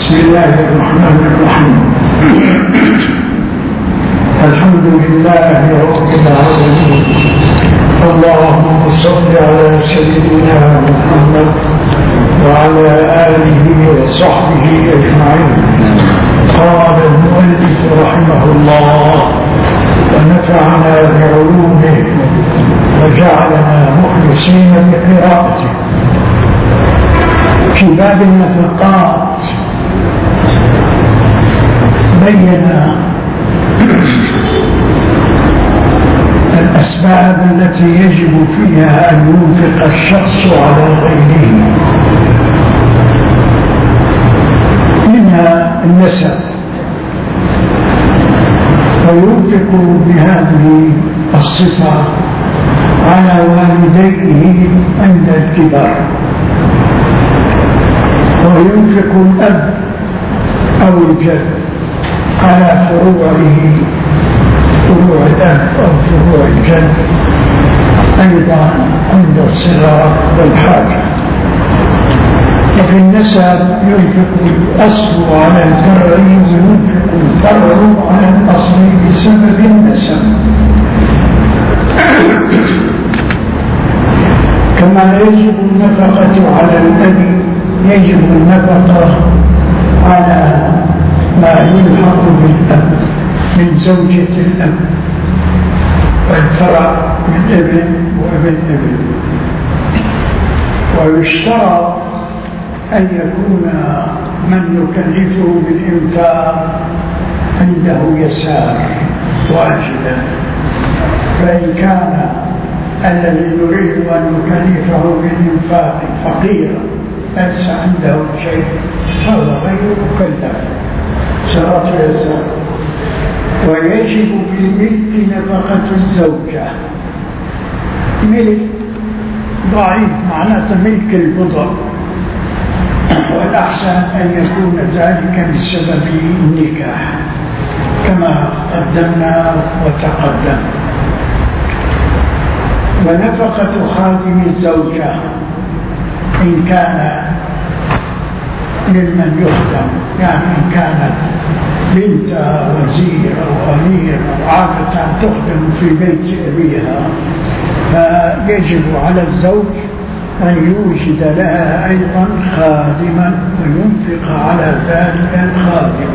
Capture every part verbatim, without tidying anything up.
بسم الله الرحمن الرحيم. الحمد لله رب العالمين. اللهم صل على سيدنا محمد وعلى آله وصحبه أجمعين. قال المؤلف رحمه الله ونفعنا بعلومه وجعلنا مخلصين بقراءته. في باب النفقات بين الأسباب التي يجب فيها أن ينفق الشخص على غيره، منها النسب، وينفق بهذه الصفة على والديه عند الكبر، وينفق الأب أو الجد على فروعه، فروع الأب أو فروع الجد أيضا عند الصغر والحاجة. وفي النسب ينفق الأصل على الفرع وينفق الفرع على الأصل بسبب النسب، كما يجب النفقة على الأب يجب النفقة على ما يلحق بالأب من زوجة الأب والفرع من ابن وابن ابن. ويشترط أن يكون من يكلفه بالإنفاق عنده يسار واجدا، فإن كان الذي يريد أن يكلفه بالإنفاق فقيرا ليس عنده شيء فهو غير مكلف، شرط يسار. ويجب بالملك نفقة الزوجة. ملك ضعيف معناته ملك البضع، والأحسن أن يكون ذلك بسبب النكاح كما قدمنا وتقدم. ونفقة خادم الزوجة إن كان ممن يخدم، يعني إن كانت بنت وزير أو أمير أو عادة تخدم في بيت أبيها، فيجب على الزوج أن يوجد لها أيضا خادما وينفق على ذلك الخادم،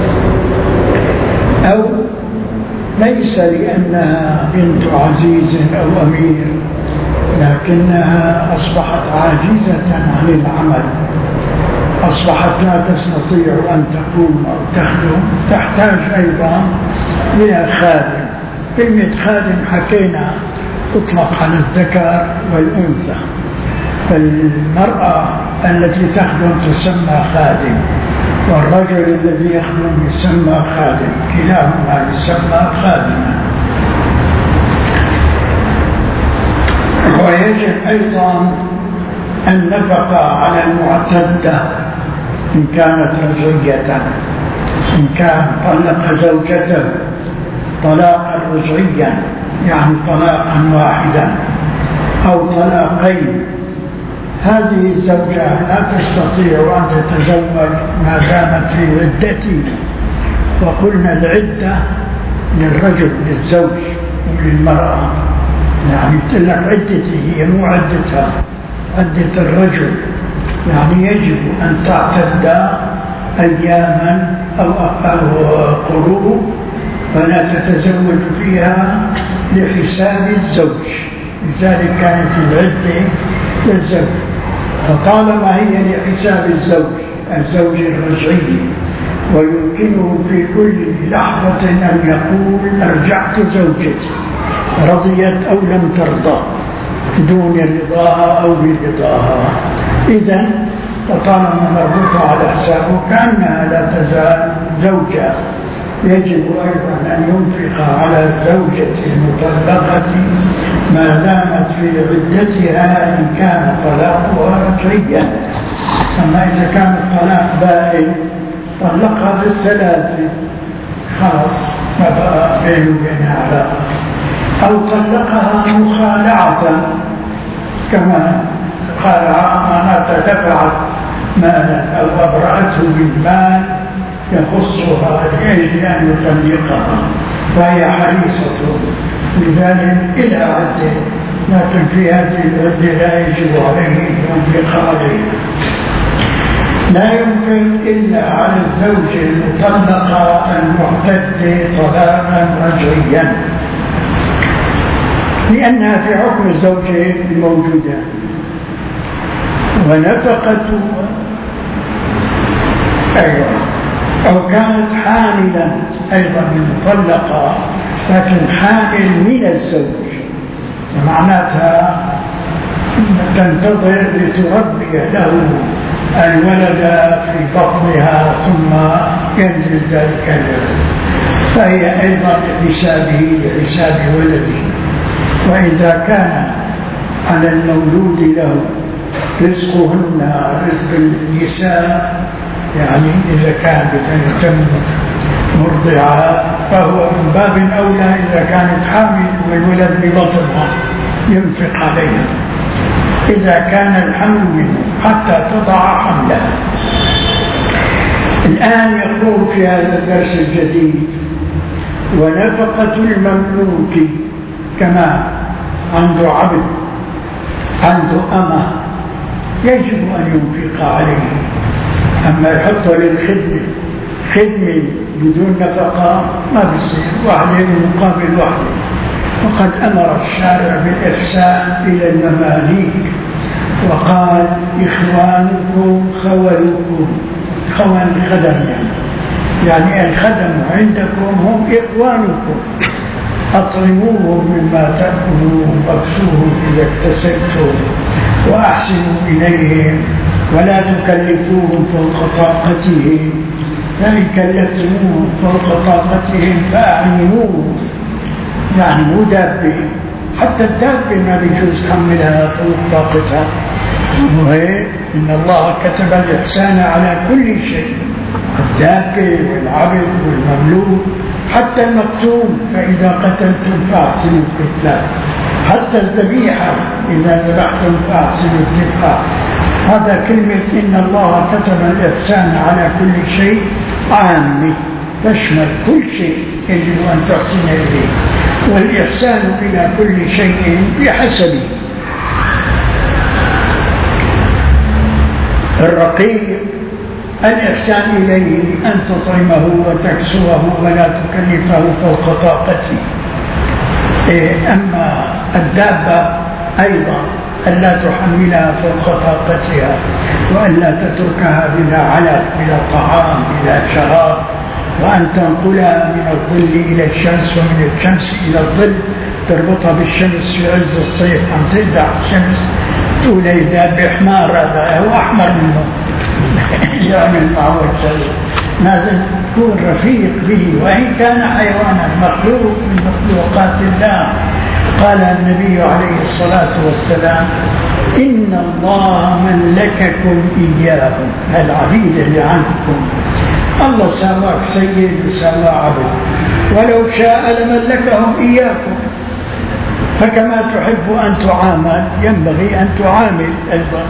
أو ليس لأنها بنت عزيز أو أمير لكنها أصبحت عاجزة عن العمل، أصبحت لا تستطيع أن تقوم أو تخدم، تحتاج أيضا إلى خادم. كلمة خادم حكينا تطلق على الذكر والأنثى، فالمرأة التي تخدم تسمى خادم، والرجل الذي يخدم يسمى خادم، كلاهما يسمى خادما. ويجب أيضا النفقة على المعتدة إن كانت رجعية، إن كان طلق زوجته طلاقا رجعيا يعني طلاقا واحدا أو طلاقين، هذه الزوجة لا تستطيع أن تتزوج ما دامت في عدته. وقلنا العدة للرجل للزوج وللمرأة، يعني تلك عدته هي مو عدتها، عدة الرجل، يعني يجب أن تعتد أياما أو قروء فلا تتزوج فيها لحساب الزوج، لذلك كانت العدة للزوج. فطالما هي لحساب الزوج الزوج الرجعي، ويمكنه في كل لحظة أن يقول أرجعت زوجتي رضيت أو لم ترضى دون رضاها أو برضاها. إذن وطالما مربوطة على حسابه كأنها لا تزال زوجة، يجب أيضا أن ينفق على الزوجة المطلقة ما دامت في عدتها إن كان طلاقها رجعيا. أما إذا كان الطلاق بائن طلقها بالثلاث خلاص ما بقى بينه وبينها علاقة، أو طلقها مخالعة كما خالعة معناتها دفعت مالا أو أبرأته بالمال يخصها لأجل أن يطلقها، وهي حريصة لذلك إلى عدة، لكن في هذه العدة لا يجب عليه أن ينفق عليه. لا يمكن إلا على الزوج المطلقة المعتدة طلاقا رجعيا، لأنها في حكم الزوجين الموجودة، ونفقته أيضا أو كانت حاملا أيضا المطلقة لكن حامل من الزوج، معناتها تنتظر لتربي له الولد في بطنها ثم ينزل ذلك الولد، فهي أيضا لحسابه لحساب ولده. وإذا كان على المولود له رزقهن رزق النساء، يعني إذا كان بتتم مرضعات فهو من باب أولى إذا كانت حامل والولد ببطنها ينفق عليها إذا كان الحمل منه حتى تضع حملها. الآن يقول في هذا الدرس الجديد: ونفقة المملوك، كما عنده عبد عنده أمة يجب أن ينفق عليه، أما يحطه للخدمة خدمة بدون نفقة ما بيصير، واحدة مقابل واحدة. وقد أمر الشارع بالإحسان إلى المماليك وقال: إخوانكم خولكم، خوان خدم يعني يعني الخدم عندكم هم إخوانكم، أطعموهم مما تأكلون واكسوهم إذا اكتسبتم وأحسنوا إليهم ولا تكلفوهم فوق طاقتهم، يعني كلفتموهم فوق طاقتهم فأعينوهم، يعني مو دابة، حتى الدابة ما بيجوز تحملها فوق طاقتها. وهي إن الله كتب الإحسان على كل شيء، الدابة والعبد والمملوك حتى المقتول، فإذا قتلتم فأحسنوا القتال، حتى الذبيحة إذا ذبحتم فأحسنوا الذبحة. هذا كلمة إن الله كتب الإحسان على كل شيء عامة تشمل كل شيء يجب أن تحسن إليه، والإحسان إلى كل شيء بحسبه. الرقيق الإحسان إليه أن تطعمه وتكسوه ولا تكلفه فوق طاقته. أما الدابة أيضا ألا تحملها فوق طاقتها، وألا تتركها بلا علف بلا طعام بلا شراب، وأن تنقلها من الظل إلى الشمس ومن الشمس إلى الظل، تربطها بالشمس في عز الصيف أن تدع الشمس تقول دابة حمار، هذا هو أحمر منه يعمل معه الشيء، لازم تكون رفيق به وإن كان حيوانا مخلوق من مخلوقات الله. قال النبي عليه الصلاة والسلام: إن الله ملككم إياهم، العبيد اللي عندكم الله سواك سيد وسوا عبد، ولو شاء لملكهم إياكم، فكما تحب أن تعامل ينبغي أن تعامل أيضا.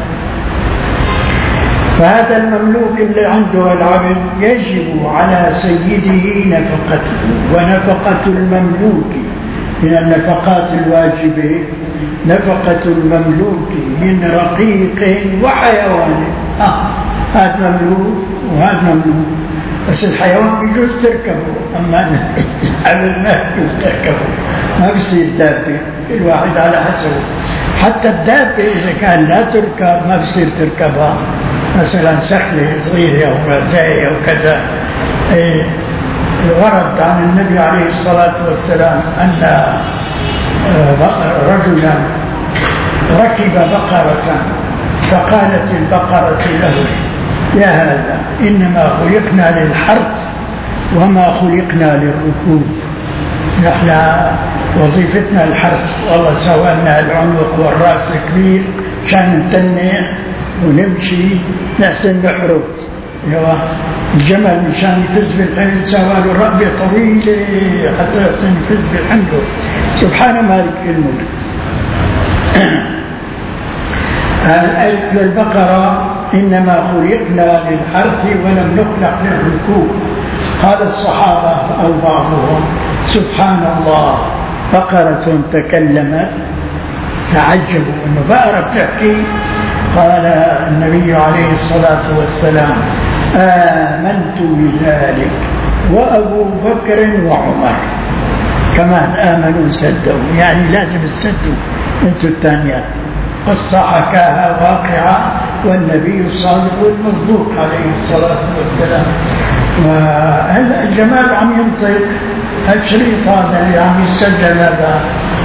فهذا المملوك اللي عنده العبد يجب على سيده نفقته، ونفقة المملوك من النفقات الواجبة نفقة المملوك من رقيق وحيوان. آه هذا مملوك وهذا مملوك، بس الحيوان يجوز تركبه، أما العبد ما يجوز تركبه، ما بيصير دابة، الواحد على حسبه. حتى الدابة إذا كان لا تركب ما بيصير تركبها، مثلا سخلة صغيرة أو غزاية أو كذا. الغرض عن النبي عليه الصلاة والسلام أن رجلا ركب بقرة فقالت البقرة له: يا هذا إنما خلقنا للحرث وما خلقنا للركوب، نحن وظيفتنا الحرث، والله سوى لنا العنق والرأس الكبير عشان نتنع ونمشي نحسن نحرث. الجمل مشان يفز بالحمل سوى له رقبة طويلة حتى يحسن يفز بالحمل. سبحان مالك الملك. الآية البقرة إنما خلقنا للحرث ولم نخلق للركوب. قال الصحابة أو بعضهم سبحان الله بقرة تكلمت، تعجبوا أنه بقرة بتحكي. قال النبي عليه الصلاة والسلام آمنت بذلك وأبو بكر وعمر كمان آمنوا صدقوا، يعني لازم تصدقوا أنتوا الثانيات. قصة حكاها واقعة والنبي الصادق المصدوق عليه الصلاة والسلام. وهلا الجمال عم ينطق، الشريط هذا اللي عم يسجل هذا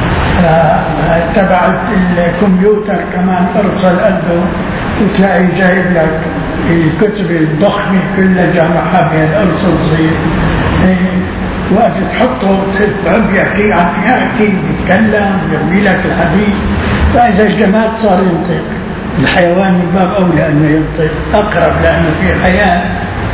تبع الكمبيوتر كمان ارسل قده، وتلاقي جايب لك الكتب الضخمة كلها جامعها بين القرص الصغير، وقت تحطه تقعد يحكي عن يحكي يتكلم يرمي لك الحديث. فإذا الجماد صار ينطق، الحيوان من باب أولى أنه ينطق، أقرب لأنه في حياة.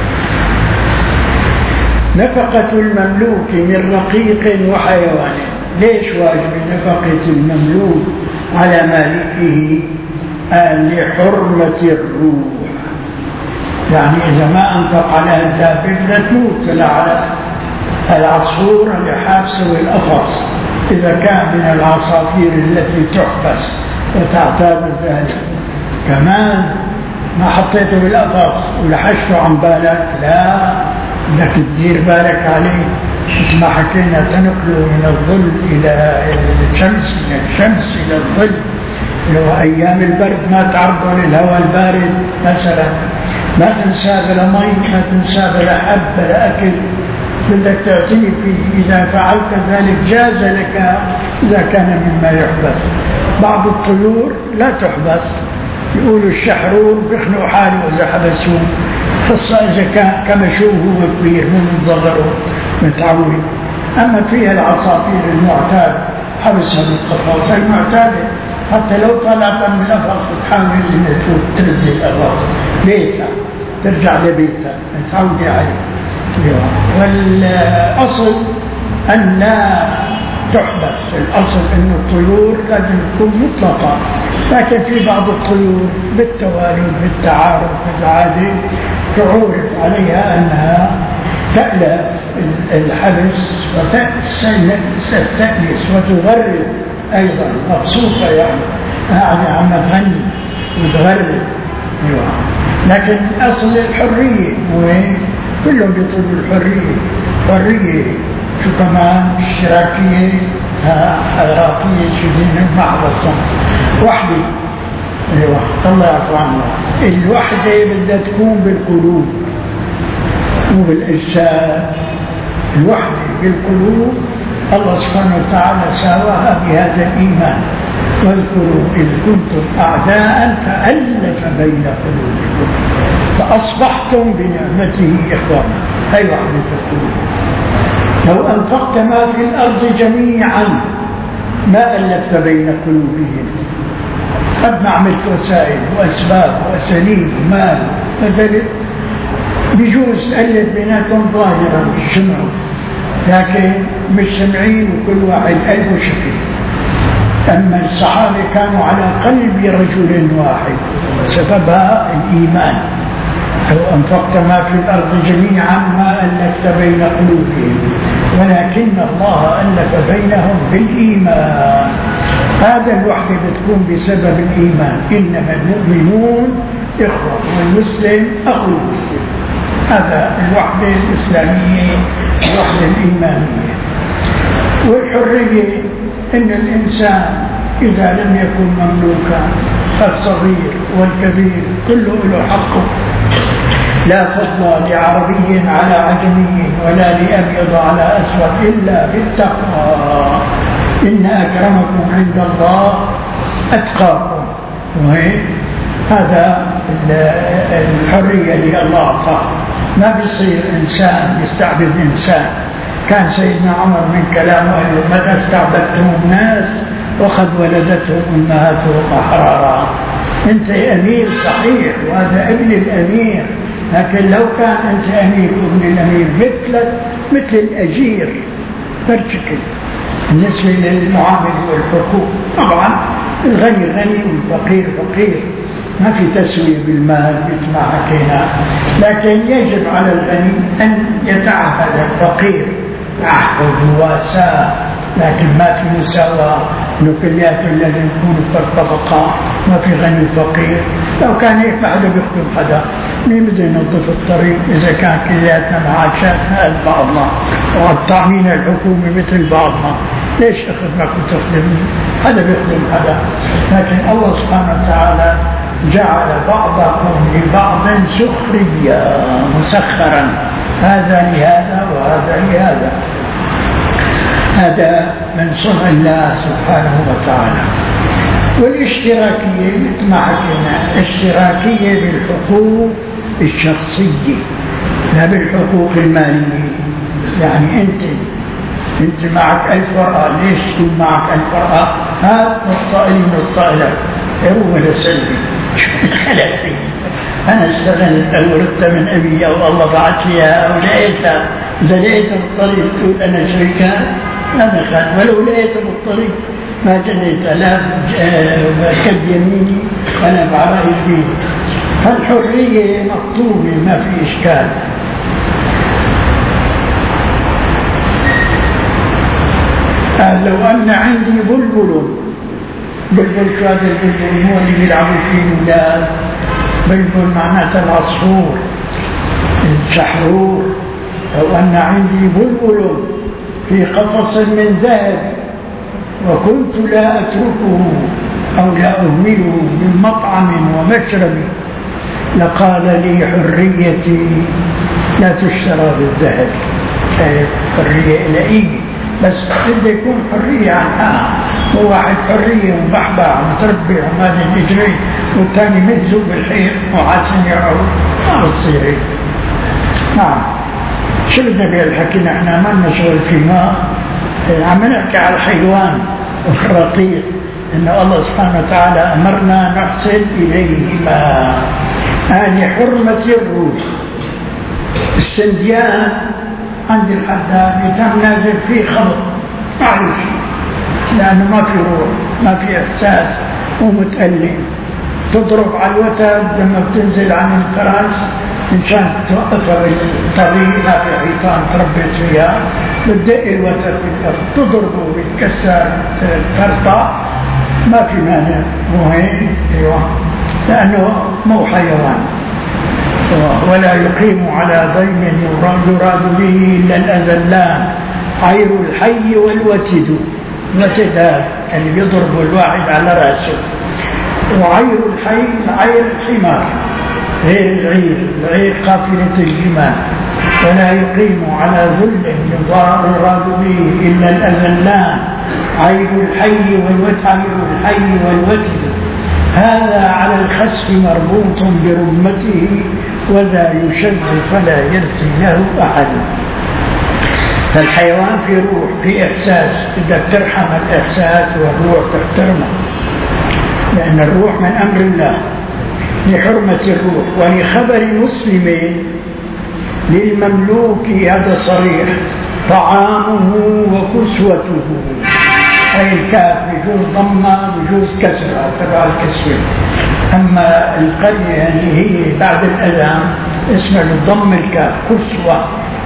نفقة المملوك من رقيق وحيوان. ليش واجب نفقة المملوك على مالكه؟ آه لحرمة الروح، يعني إذا ما أنفق على الدابة لا تموت، فلا على العصفور اللي حابسه والقفص إذا كان من العصافير التي تحبس وتعتاد ذلك. كمان ما حطيته بالقفص ولحشته عن بالك، لا، بدك تدير بالك عليه. مثل ما حكينا تنقله من الظل إلى الشمس، من الشمس إلى الظل. لو أيام البرد ما تعرضوا للهواء البارد مثلا، ما تنسى بلا مي، ما تنسى بلا حب بلا أكل، بدك تعتني فيه. إذا فعلت ذلك جاز لك إذا كان مما يحبس. بعض الطيور لا تحبس، يقولوا الشحرور بيخنقوا حاله إذا حبسوه، خاصة إذا كان كمشوه هو كبير مو متظهره متعود. أما فيها العصافير المعتاد حبسها بالقفص المعتادة، حتى لو طلعت من القفص تحاول إنها ترد القفص بيتها، ترجع لبيتها متعودة عليه. والأصل أن لا تحبس، الأصل أن الطيور لازم تكون مطلقة، لكن في بعض الطيور بالتوالي بالتعارف بالعادة تعرف عليها أنها تألف الحبس وتستأنس وتغرد أيضا، مبسوطة يعني قاعدة عم تغني وتغرد. لكن أصل الحرية وين؟ كلهم بيطلبوا الحرية. حرية شو كمان؟ اشتراكية، حراتية، شو دين محبصة وحدة. ايوه الله يعفو عنها. الوحدة بدها تكون بالقلوب مو بالأجساد. الوحدة بالقلوب الله سبحانه وتعالى ساواها بهذا الإيمان. واذكروا إذ كنتم أعداء فألف بين قلوبكم فأصبحتم بنعمته إخوانا. هي وحدة القلوب. لو أنفقت ما في الأرض جميعا ما ألفت بين قلوبهم. قد عملت وسائل وأسباب وأساليب ومال مثلا بجوز ألف بيناتهم ظاهرا الجمع، لكن مش سمعين وكل واحد قلبه شكل. أما الصحابة كانوا على قلب رجل واحد، سببها الإيمان. لو أنفقت ما في الأرض جميعا ما ألفت بين قلوبهم ولكن الله ألف بينهم بالإيمان. هذا الوحدة بتكون بسبب الإيمان. إنما المؤمنون إخوة والمسلم أخو المسلم. هذا الوحدة الإسلامية، الوحدة الإيمانية. والحرية إن الإنسان إذا لم يكن مملوكا، الصغير والكبير كله له حقه. لا فضل لعربي على عجمي ولا لأبيض على أسود إلا بالتقوى. إن أكرمكم عند الله أتقاكم. وهي هذا الحرية اللي الله أعطاها. ما بيصير إنسان يستعبد إنسان. كان سيدنا عمر من كلامه متى استعبدتم الناس وقد ولدتهم أمهاتهم أحرارا. أنت أمير صحيح وهذا ابن الأمير، لكن لو كان أنت أمير وابن الأمير مثلك مثل الأجير برشكل بالنسبة للمعامل والحقوق. طبعا الغني غني والفقير فقير، ما في تسوية بالمال مثل ما حكينا. لكن يجب على الغني أن يتعهد الفقير تعهد مواساة، لكن ما في مساواة إنه كلياته لازم يكونوا بالطبقة، ما في غني وفقير. لو كان هيك ما حدا بيخدم حدا، مين بده ينظف الطريق إذا كان كلياتنا معاشاتنا قد بعضنا وطعمين الحكومة مثل بعضنا؟ ليش أخدمك وتخدمني؟ حدا بيخدم حدا. لكن الله سبحانه وتعالى جعل بعضكم لبعض سخريا مسخرا، هذا لهذا وهذا لهذا. هذا من صنع الله سبحانه وتعالى. والاشتراكية مثل ما حكينا، اشتراكية بالحقوق الشخصية لا بالحقوق المالية. يعني أنت أنت معك ألف ورقة، ليش تكون معك ألف ورقة؟ هذا الصائلين والصائلات هو ولا سلبي خلاتي أنا اشتغلت أو ردت من أبي أو الله بعث فيها أو لقيتها، إذا لقيتها بالطريق تقول أنا شركة أنا خان، ولو لقيتها بالطريق ما جنيتها لا بكد يميني ولا بعرائي يميني. فالحرية مطلوبة ما في إشكال. لو أن عندي بلبل، بلبل شو هذا البلبل؟ هو اللي بيلعبوا فيه الأولاد. بلبل معناته العصفور الشحرور. لو أن عندي بلبل في قفص من ذهب وكنت لا أتركه أو لا أهمله من مطعم ومشرب لقال لي حريتي لا تشترى بالذهب. حرية إلهية، بس بده يكون حرية عن حق. مو واحد حرية ومبحبع ومتربع ومادي يجري والثاني مهزوب بالحيط وحاسن يعود، ما بتصير. نعم، شو بدنا بهالحكي؟ نحن ما لنا شغل في ماء، عم نحكي على الحيوان والرقيق، إن الله سبحانه وتعالى أمرنا نحسن إليهما. هذه حرمة الروح. السنديان عند الحداد يتم نازل فيه خبط معلوش، لأنه ما في روح ما في إحساس ومتألم. تضرب على الوتد لما بتنزل عن الكراس إنشان توقفها بالطريق، ما في حيطان تربيت فيها، بتدق الوتد بالأرض تضربه بتكسر الفرطة، ما في مانع. مهم أيوة، لأنه مو حيوان. ولا يقيم على ضيم يراد به إلا الأذلان عير الحي والوتد. الوتد هذا اللي بيضرب الواحد على رأسه، وعير الحي عير الحمار غير العير، العير قافلة الجمال. ولا يقيم على ذل يراد به إلا الأذلان عير الحي والوتد عير الحي والوتد. هذا على الخسف مربوط برمته وذا يشد فلا يرثي له أحد. فالحيوان في روح في إحساس، بدك ترحم الإحساس والروح تحترمه، لأن الروح من أمر الله لحرمة الروح. ولخبر مسلم للمملوك هذا صريح طعامه وكسوته، أي الكاف بجوز ضمة بجوز كسرة تبع الكسوة. أما القرية يعني هي بعد الأذان اسمها ضم الكاف كسوة.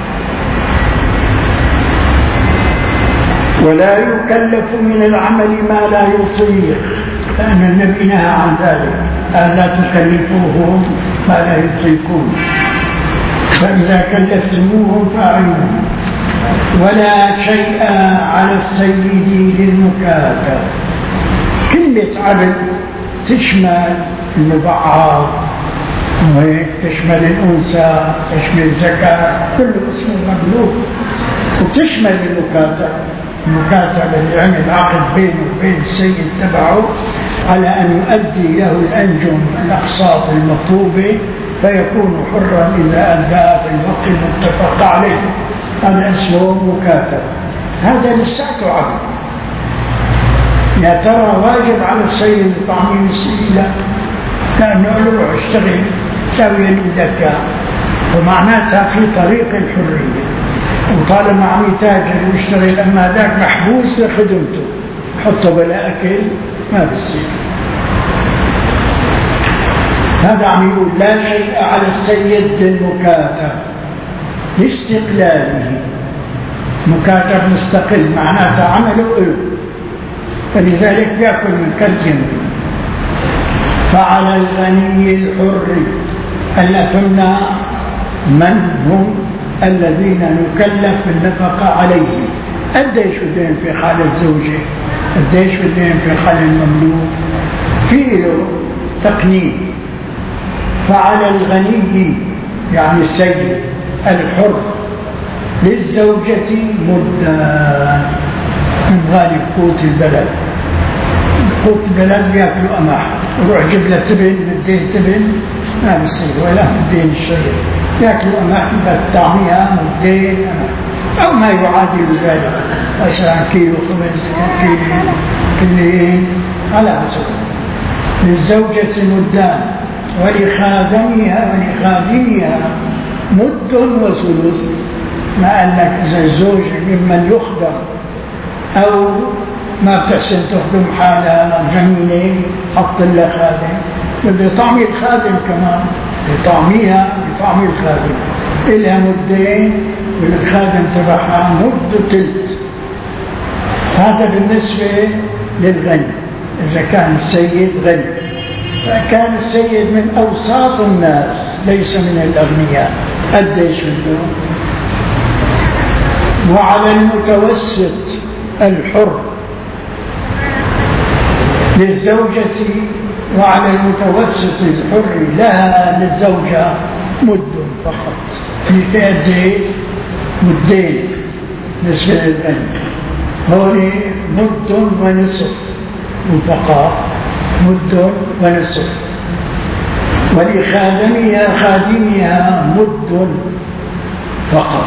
ولا يكلف من العمل ما لا يطيق، لأن النبي نهى عن ذلك، قال لا تكلفوهم ما لا يطيقون، فإذا كلفتموهم فأعينهم. ولا شيء على السيد للمكافأة. كلمة عبد تشمل المبعض تشمل الأنثى تشمل الزكاة، كل اسم مملوك، وتشمل المكاتبة. المكاتبة اللي عمل عقد بينه وبين السيد تبعه على أن يؤدي له الأنجم الأقساط المطلوبة فيكون حرا إذا أدى في الوقت المتفق عليه. هذا اسمه مكاتبة. هذا لساته عبد. يا ترى واجب على السيد لطعمين السيد؟ لا، كأنه له روح اشتغل سوي الإدكاء، ومعناتها في طريق الحرية. وطالما عم يتاجر ويشتغل، أما ذاك محبوس لخدمته، حطه بلا أكل ما بيصير. هذا عم يقول لا شيء على السيد بالمكاتب لاستقلاله. مكاتب مستقل معناته عمله له، فلذلك يأكل من كالجن. فعلى الغني الحر ألا قلنا من هم الذين نكلف بالنفقة عليهم. قديش بدهم في حال الزوجة، قديش بدهم في حال المملوك، فيه تقنين. فعلى الغني يعني السيد الحر للزوجة مدان من غالب قوت البلد. قوت البلد بياكلوا قمح، يروح جيب له تبن، مدين تبن ما بيصير، ولا مدين الشيء ياكلوا قمح بالطعمية مدين أو ما يعادل ذلك، مثلا كيلو خبز، كيلو كيلين على حسب. للزوجة مدان ولخادمها ولخادمها مد وثلث. ما قال لك إذا الزوج ممن يخدم أو ما بتحسن تخدم حالها زميلة حط لها خادم، بده يطعمي الخادم كمان، يطعميها يطعمي الخادم، إلها مدين والخادم تبعها مد تلت. هذا بالنسبة للغني إذا كان السيد غني. فكان السيد من أوساط الناس ليس من الأغنياء. قديش بده؟ وعلى المتوسط الحر للزوجة، وعلى المتوسط الحر لها للزوجة مد فقط. في قد مدين بالنسبة للغني، هون مد ونصف فقط، مد ونصف. ولخادمها خادمها مد فقط.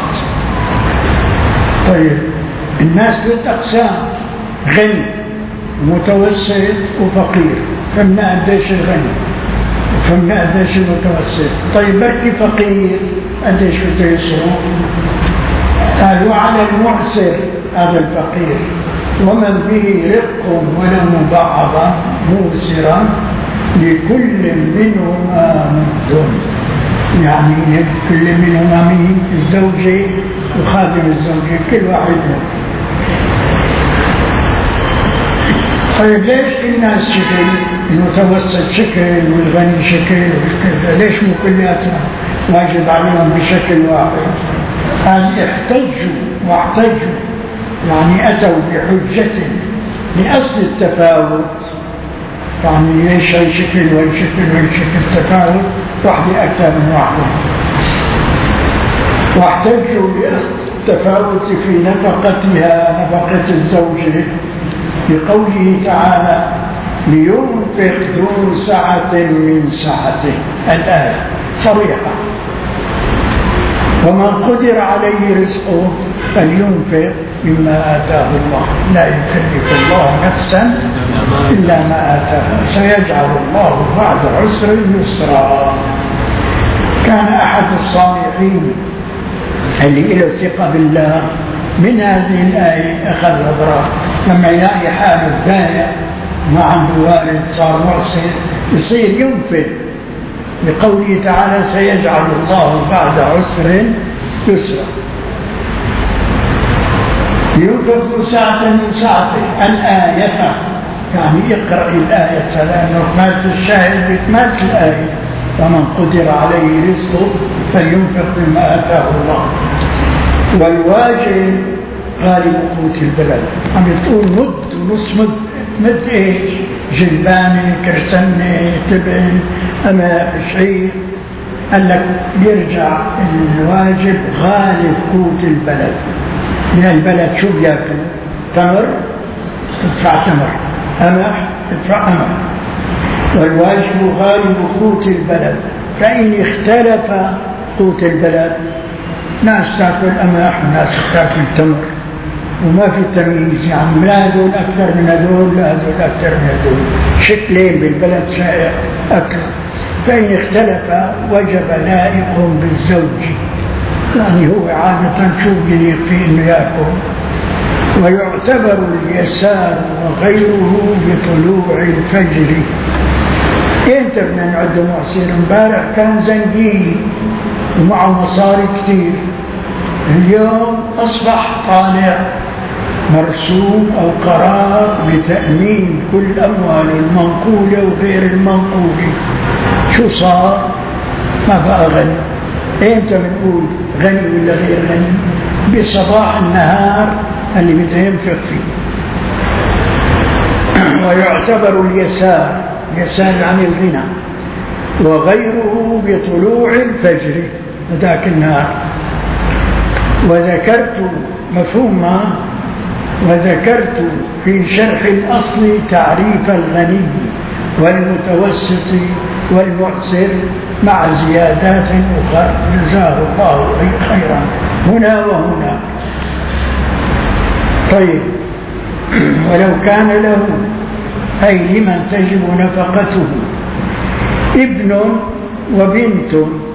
طيب الناس ثلاث أقسام: غني متوسط وفقير. فهمنا قديش الغني وفهمنا قديش المتوسط. طيب بركي فقير قديش بده يصرف؟ قال وعلى المعسر هذا الفقير ومن به رق ولو مبعضا موسرا لكل منهما مد. يعني كل منهما مين؟ الزوجة وخادم الزوجة، كل واحد منهم. طيب ليش الناس شكل؟ المتوسط شكل والغني شكل وكذا، ليش مو كلياتنا واجب عليهم بشكل واحد؟ قال احتجوا واحتجوا يعني أتوا بحجة لأصل التفاوت. يعني ليش هاي شكل وهي شكل وهي شكل تفاوت، واحدة أكثر من واحدة. واحتجوا لأصل التفاوت في نفقتها، نفقة الزوجة، بقوله تعالى لينفق ذو سعة من سعته. الآية صريحة. ومن قدر عليه رزقه فلينفق مما آتاه الله، لا يكلف الله نفسا إلا ما آتاها، سيجعل الله بعد عسر يسرا. كان أحد الصالحين اللي له ثقة بالله من هذه الآية أخذ نظرة لما يلاقي حاله ضايع ما عنده والد صار معسر يصير ينفق، بقوله تعالى سيجعل الله بعد عسر يسرا. ينفق ساعة من ساعته الآية، يعني اقرأ الآية لأنه مات الشاهد بتمات الآية. ومن قدر عليه رزقه فلينفق مما آتاه الله. والواجب غالب قوت البلد. عم تقول مد ونص مد. مد ايش؟ جلبانة، كرسنة، تبن، أما شعير. قال لك يرجع الواجب غالب قوت البلد. من البلد شو بياكلوا؟ تمر تدفع تمر، قمح تدفع قمح. والواجب غالب قوت البلد. فإن اختلف قوت البلد ناس تاكل قمح وناس تاكل تمر وما في تمييز، يعني لا هدول أكثر من هدول لا هدول أكثر من هدول، شكلين بالبلد شائع أكل. فإن اختلف وجب لائق بالزوج، يعني هو عادة شو بيليق فيه إنه يأكل. ويعتبر اليسار وغيره بطلوع الفجر. انت بدنا نعد معسير. امبارح كان زنقي ومعه مصاري كتير، اليوم أصبح طالع مرسوم أو قرار بتأمين كل أموال المنقولة وغير المنقولة. شو صار؟ ما بقى غني. إمتى بنقول غني ولا غير غني؟ بصباح النهار اللي بده ينفق فيه. ويعتبر اليسار، يسار عن الغنى، وغيره بطلوع الفجر ذاك النهار. وذكرت مفهوما وذكرت في شرح الأصل تعريف الغني والمتوسط والمعسر مع زيادات أخرى جزاه الله خيرا هنا وهنا. طيب، ولو كان له أي لمن تجب نفقته ابن وبنت،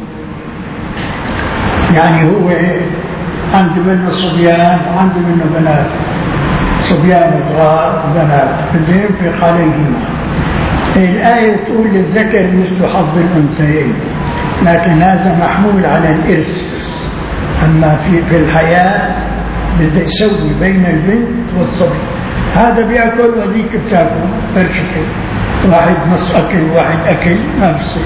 يعني هو عنده منه صبيان وعنده منه بنات، صبيان صغار بنات بده ينفق عليهما. الآية تقول للذكر مثل حظ الأنثيين، لكن هذا محمول على الإرث. أما في في الحياة بده يسوي بين البنت والصبي، هذا بيأكل وذيك بتاكل برشكل، واحد نص أكل واحد أكل ما بصير.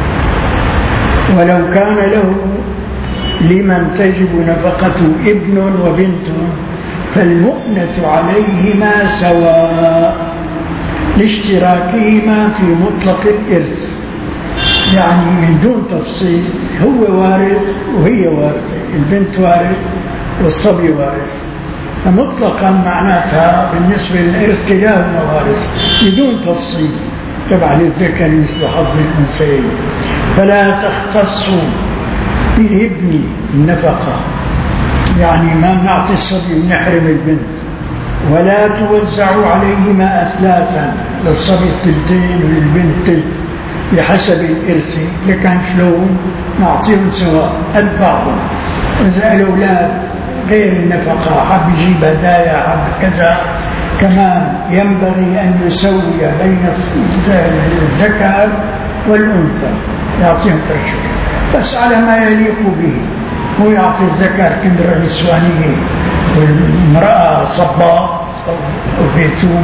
ولو كان له لمن تجب نفقته ابن وبنت فالمؤنة عليهما سواء لاشتراكهما في مطلق الإرث، يعني من دون تفصيل، هو وارث وهي وارثة، البنت وارث والصبي وارث، فمطلقا معناتها بالنسبة للإرث كلاهما وارث بدون تفصيل، تبع للذكر مثل حظ الأنثيين. فلا تختصوا بالابن النفقة، يعني ما نعطي الصبي ونحرم البنت، ولا توزعوا عليهما أثلاثا، للصبي الثلثين وللبنت ثلث بحسب الإرث. لكن شلون نعطيهم سواء قد بعضهم. إذا الأولاد غير النفقة حب يجيب هدايا حب كذا، كمان ينبغي أن يسوي بين الذكر والأنثى، يعطيهم ترشيح بس على ما يليق به. هو يعطي الذكر كندرة نسوانية والمرأة صباء أو بيتون.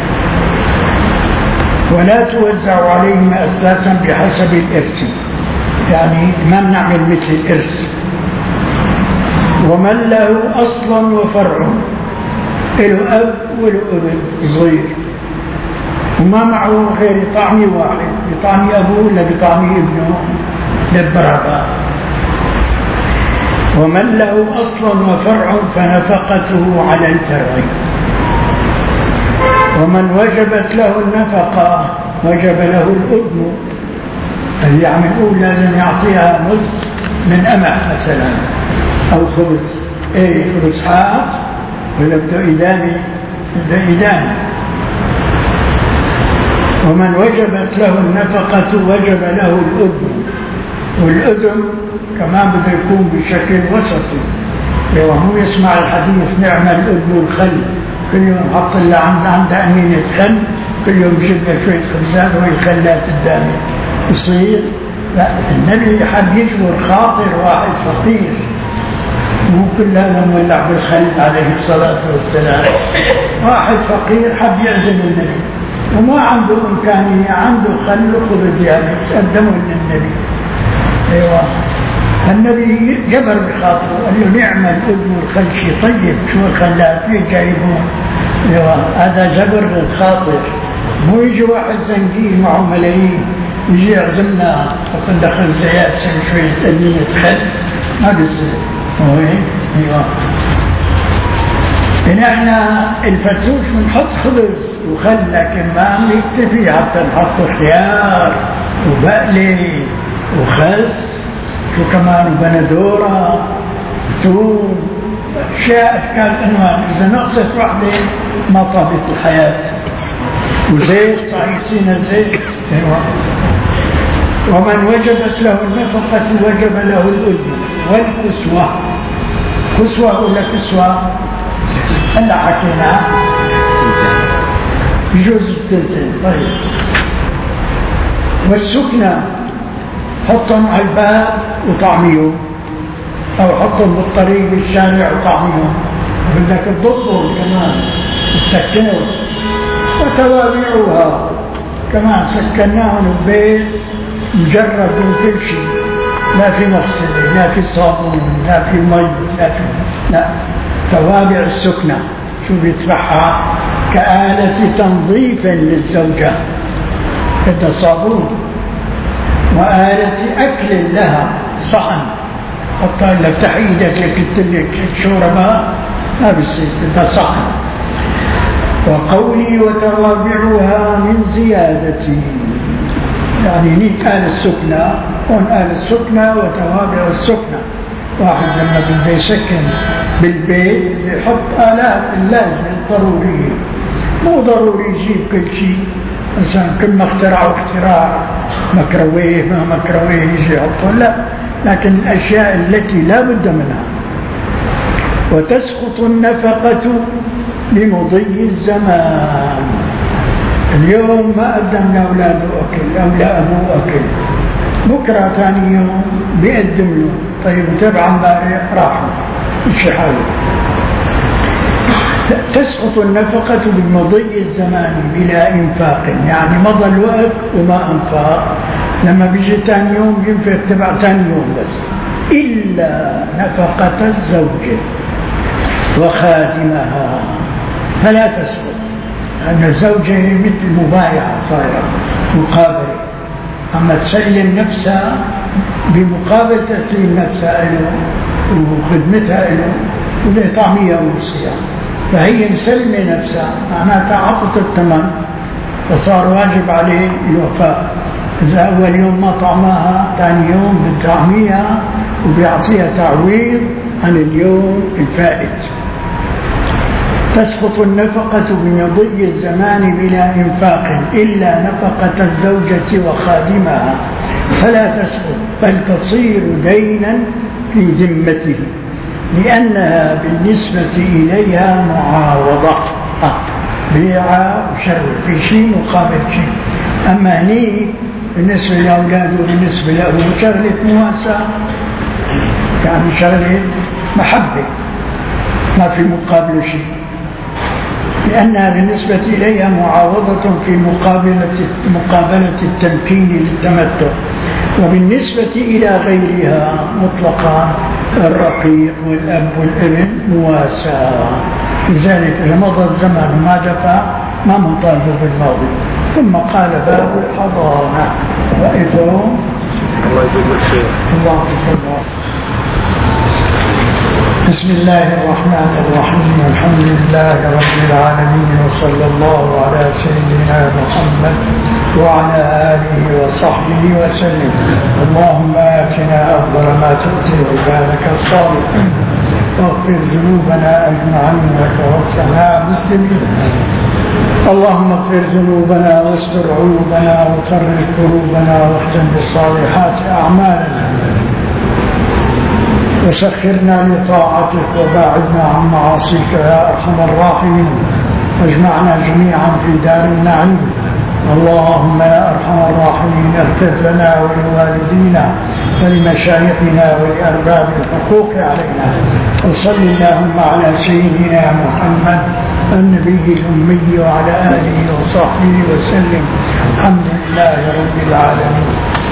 ولا توزع عليهم أساسا بحسب الإرث، يعني ما بنعمل مثل الإرث. ومن له أصلا وفرع، له أب وله ابن صغير وما معه غير طعمي واحد، بطعم أبوه ولا بطعم ابنه للبرابة. ومن له أصلا وفرع فنفقته على الفرع. ومن وجبت له النفقة وجب له الأذن، اللي عم يقول لازم يعطيها مد من أمح مثلا أو خبز، إيه خبز حاط ولا بده إدانة، بده إدانة. ومن وجبت له النفقة وجب له الأذن، والأذن كمان بده يكون بشكل وسطي. لو هو يسمع الحديث نعم الأذن والخل، كل يوم حط اللي عنده عنده أمينة خل، كل يوم يجيب له شوية خبزات وهي الخلات قدامه يصير. لا، النبي حب يجبر خاطر واحد فقير، مو كل هذا مولع بالخل عليه الصلاة والسلام. واحد فقير حب يعزم النبي وما عنده إمكانية، عنده خل وخبز يابس، قدمه للنبي. أيوة، النبي جبر بخاطره، قال له نعم الأذن والخل شيء طيب، شو الخلات ليه جايبون؟ أيوة، هذا جبر بالخاطر. مو يجي واحد زنقي معه ملايين يجي يعزمنا وقد دخل زياد سوي شوية أمينة خل، ما بيصير. أيوة، احنا الفتوش بنحط خبز وخل، لكن ما نكتفي حتى نحط خيار وبقلي وخس، شو كمان وبندورة ثوم، أشياء أشكال أنواع. إذا نقصت واحدة ما طابت الحياة. وزيت صحيحين الزيت. ومن وجبت له النفقة وجب له الأذن والكسوة. كسوة ولا كسوة؟ هلا حكينا يجوز التلتين. طيب، والسكنى حطهم على الباب وطعميهم، أو حطهم بالطريق بالشارع وطعميهم، بدك تضبطهم كمان تسكنهم. وتوابعها كمان سكناهم البيت مجرد من كل شيء، لا في مغسلة لا في صابون لا في مي لا في لا. توابع السكنة شو بيتبعها؟ كآلة تنظيف للزوجة، بدها صابون، وآلة أكل لها، صحن حتى إلا افتح إيدك لك شوربة ما بيصير، بدها صحن. وقولي وتوابعها من زيادتي، يعني هنيك آل السكنة، هون آل السكنة وتوابع السكنة. واحد لما بده يسكن بالبيت يحط آلات اللازمة الضرورية، مو ضروري يجيب كل شيء، مثلا كل ما اخترعوا اختراع ميكروويف ما ميكروويف يجي يحطه، لا، لكن الأشياء التي لا بد منها. وتسقط النفقة بمضي الزمان، اليوم ما قدم لأولاده أكل أو لأبوه أكل، بكرة ثاني يوم بيقدم له، طيب تبع امبارح راحوا مش حاله. تسقط النفقة بمضي الزمان بلا إنفاق، يعني مضى الوقت وما أنفاق، لما بيجي ثاني يوم ينفق تبع ثاني يوم بس، إلا نفقة الزوجة وخادمها فلا تسقط، لأن الزوجة مثل مبايعة صايرة مقابلة، أما تسلم نفسها بمقابل تسليم نفسها له وخدمتها له والإطعامية والصيام، فهي مسلمة نفسها معناتها عطت الثمن فصار واجب عليه الوفاء. إذا أول يوم ما طعمها ثاني يوم بتطعميها وبيعطيها تعويض عن اليوم الفائت. تسقط النفقة بمضي الزمان بلا إنفاق إلا نفقة الزوجة وخادمها فلا تسقط، بل تصير دينا في ذمته، لأنها بالنسبة إليها معاوضة، بيع وشر في شيء مقابل شيء. أما هني بالنسبة لأولاده وبالنسبة لأبوه شغلة مواساة، يعني شغلة محبة ما في مقابل شيء، لأنها بالنسبة إليها معاوضة في مقابلة مقابلة التمكين للتمتع. وبالنسبة إلى غيرها مطلقا الرقيق والأب والابن مواساة، لذلك إذا مضى الزمن وما جفا ما منطالبه بالماضي. ثم قال باب الحضانة رأيتم الله يجزيك الخير. الله تفضل. بسم الله الرحمن الرحيم، الحمد لله رب العالمين، وصلى الله على سيدنا محمد وعلى آله وصحبه وسلم. اللهم آتنا أفضل ما تؤتي عبادك الصالحين، واغفر ذنوبنا أجمعين وتوفنا مسلمين. اللهم اغفر ذنوبنا واستر عيوبنا وفرج كروبنا واختم بالصالحات أعمالنا، وسخرنا لطاعتك وباعدنا عن معاصيك يا أرحم الراحمين، واجمعنا جميعا في دار النعيم. اللهم يا أرحم الراحمين اغفر لنا ولوالدينا ولمشايخنا ولأرباب الحقوق علينا، وصل اللهم على سيدنا محمد النبي الأمي وعلى آله وصحبه وسلم. الحمد لله رب العالمين.